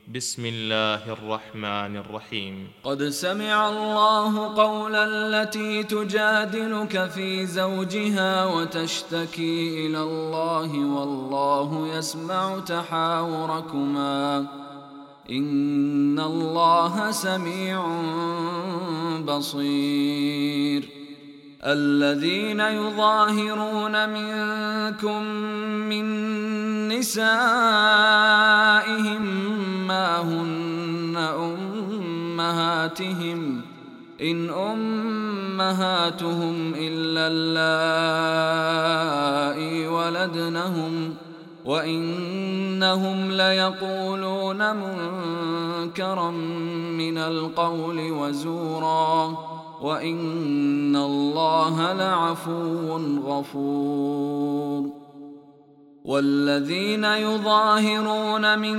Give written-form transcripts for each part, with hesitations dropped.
بسم الله الرحمن الرحيم. قد سمع الله قول التي تجادلك في زوجها وتشتكي إلى الله والله يسمع تحاوركما إن الله سميع بصير. الذين يظاهرون منكم من نسائهم ما هن أمهاتهم إن أمهاتهم إلا اللائي ولدنهم وإنهم ليقولون منكرا من القول وزورا وإن الله لعفو غفور. والذين يظاهرون من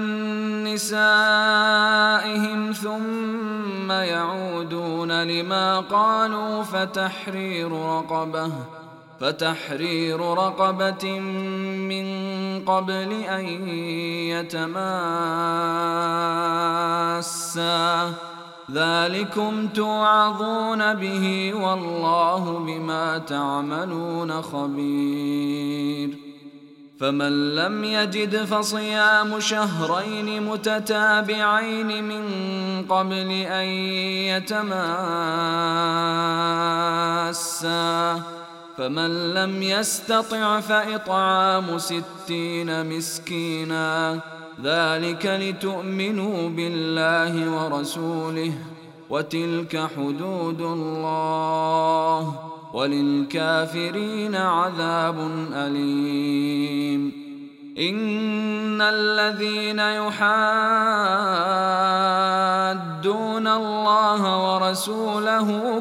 نسائهم ثم يعودون لما قالوا فتحرير رقبة من قبل أن يتماسا ذلكم توعظون به والله بما تعملون خبير. فمن لم يجد فصيام شهرين متتابعين من قبل أن يتماسا فمن لم يستطع فإطعام 60 مسكينا ذلك لتؤمنوا بالله ورسوله وتلك حدود الله وللكافرين عذاب أليم. إن الذين يحادون الله ورسوله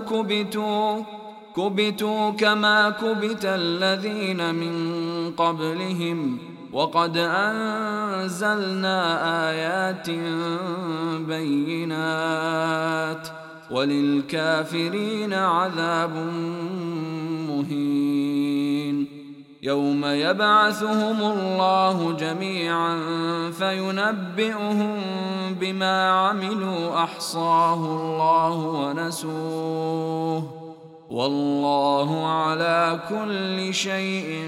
كبتوا كما كبت الذين من قبلهم وقد أنزلنا آيات بينات وللكافرين عذاب مهين. يوم يبعثهم الله جميعا فينبئهم بما عملوا أحصاه الله ونسوه والله على كل شيء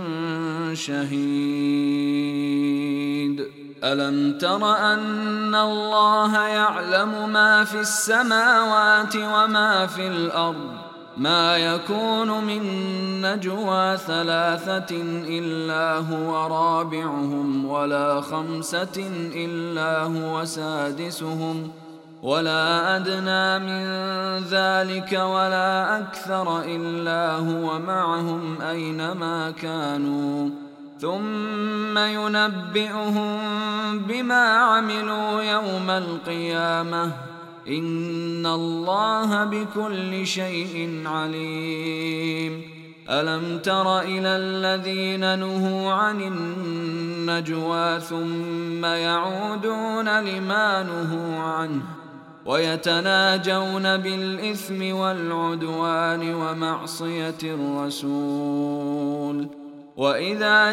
شهيد. ألم تر أن الله يعلم ما في السماوات وما في الأرض ما يكون من نجوى 3 إلا هو رابعهم ولا 5 إلا هو سادسهم ولا أدنى من ذلك ولا أكثر إلا هو معهم أينما كانوا ثم ينبئهم بما عملوا يوم القيامة إن الله بكل شيء عليم. ألم تر إلى الذين نهوا عن النجوى ثم يعودون لما نهوا عنه ويتناجون بالإثم والعدوان ومعصية الرسول وإذا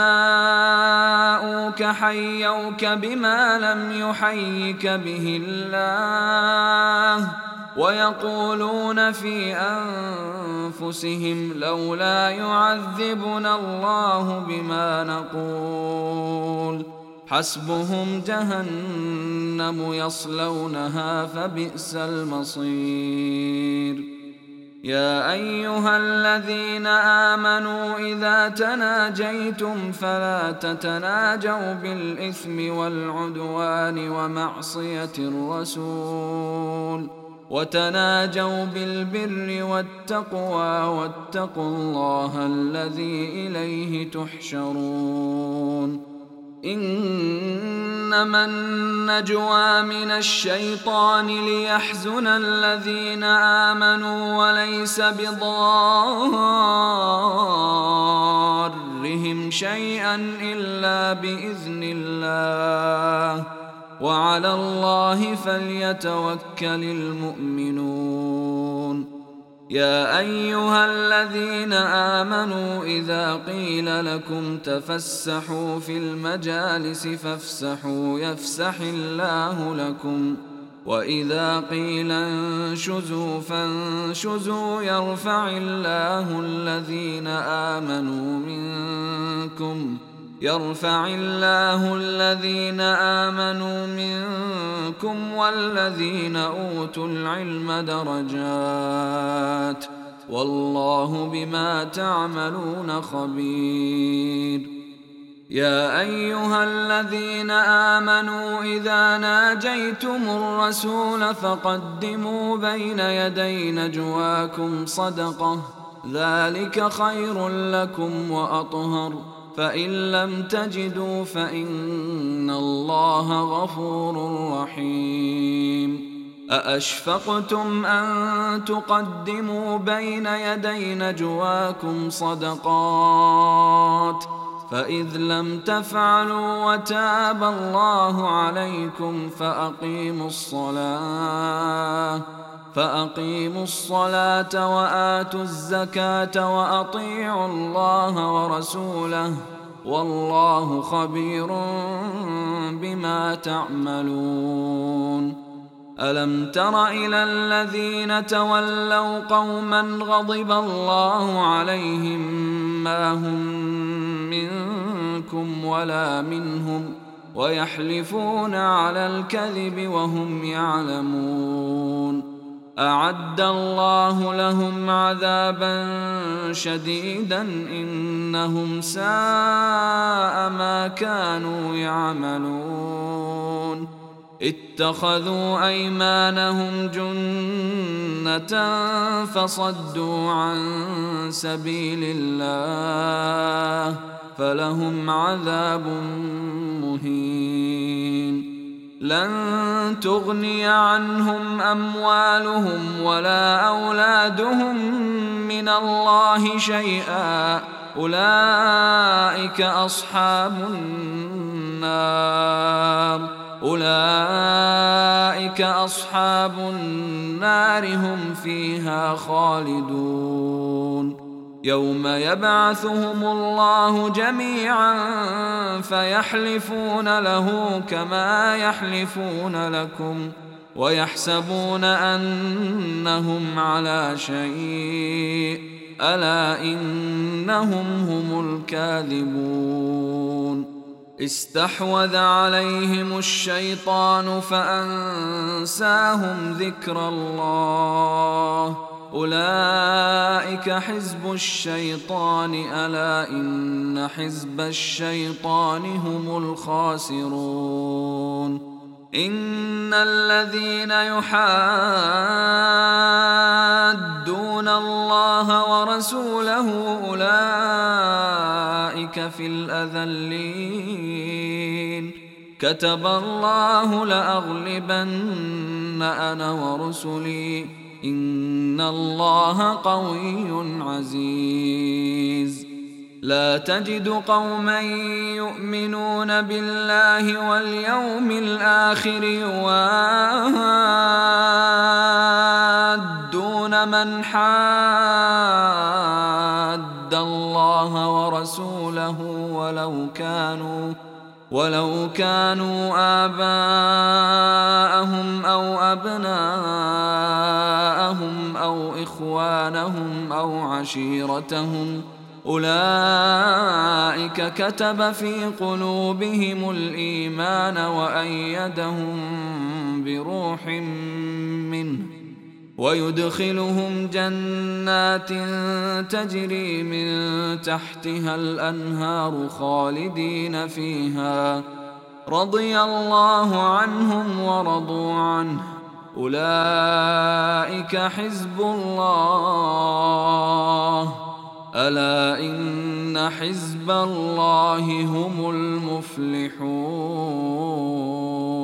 جاءوك حيوك بما لم يحيك به الله ويقولون في أنفسهم لولا يعذبنا الله بما نقول حسبهم جهنم يصلونها فبئس المصير. يا أيها الذين آمنوا إذا تناجيتم فلا تتناجوا بالإثم والعدوان ومعصية الرسول وتناجوا بالبر والتقوى واتقوا الله الذي إليه تحشرون. إنما النجوى من الشيطان ليحزن الذين آمنوا وليس بضارهم شيئا إلا بإذن الله وعلى الله فليتوكل المؤمنون. يا أيها الذين آمنوا إذا قيل لكم تفسحوا في المجالس فافسحوا يفسح الله لكم وإذا قيل انشزوا فانشزوا يرفع الله الذين آمنوا منكم والذين أوتوا العلم درجات والله بما تعملون خبير يا أيها الذين آمنوا إذا ناجيتم الرسول فقدموا بين يدي نجواكم صدقة ذلك خير لكم وأطهر فإن لم تجدوا فإن الله غفور رحيم أأشفقتم أن تقدموا بين يدي نجواكم صدقات فإذ لم تفعلوا وتاب الله عليكم فأقيموا الصلاة وآتوا الزكاة وأطيعوا الله ورسوله والله خبير بما تعملون ألم تر إلى الذين تولوا قوما غضب الله عليهم ما هم منكم ولا منهم ويحلفون على الكذب وهم يعلمون أعد الله لهم عذابا شديدا إنهم ساء ما كانوا يعملون اتخذوا أيمانهم جنة فصدوا عن سبيل الله فلهم عذاب مهين لن تغني عنهم أموالهم ولا أولادهم من الله شيئا أولئك أصحاب النار هم فيها خالدون يوم يبعثهم الله جميعا فيحلفون له كما يحلفون لكم ويحسبون أنهم على شيء ألا إنهم هم الكاذبون استحوذ عليهم الشيطان فأنساهم ذكر الله أولئك حزب الشيطان ألا إن حزب الشيطان هم الخاسرون إن الذين يحادون الله ورسوله أولئك في الأذلين كتب الله لأغلبن أنا ورسلي إن الله قوي عزيز لا تجد قوما يؤمنون بالله واليوم الآخر يوادون من حاد الله ورسوله ولو كانوا آباءهم أو أبناءهم أو إخوانهم أو عشيرتهم أولئك كتب في قلوبهم الإيمان وأيدهم بروح منه ويدخلهم جنات تجري من تحتها الأنهار خالدين فيها رضي الله عنهم ورضوا عنه أولئك حزب الله ألا إن حزب الله هم المفلحون